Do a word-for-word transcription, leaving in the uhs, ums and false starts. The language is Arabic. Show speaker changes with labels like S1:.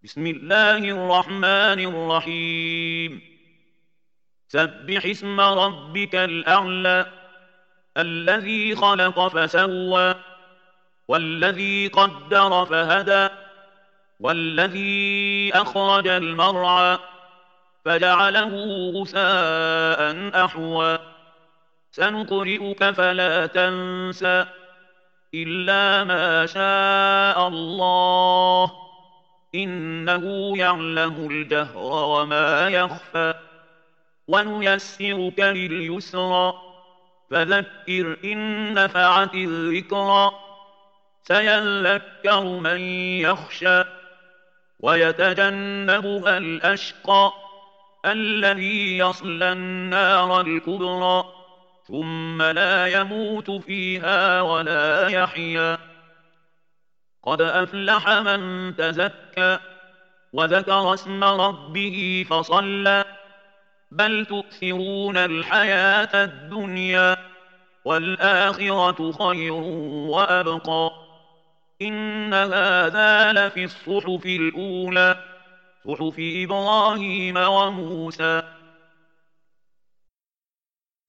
S1: بسم الله الرحمن الرحيم. سبح اسم ربك الأعلى الذي خلق فسوى والذي قدر فهدى والذي أخرج المرعى فجعله غثاء أحوى سنقرئك فلا تنسى إلا ما شاء الله إنه يعلم الجهر وما يخفى ونيسرك لليسرى فذكر إن نفعت الذكرى سيذكر من يخشى ويتجنبها الأشقى الذي يصلى النار الكبرى ثم لا يموت فيها ولا يحيا قد أفلح من تزكى وذكر اسم ربه فصلى بل تؤثرون الحياة الدنيا والآخرة خير وأبقى إن هذا لفي الصحف الأولى صحف إبراهيم وموسى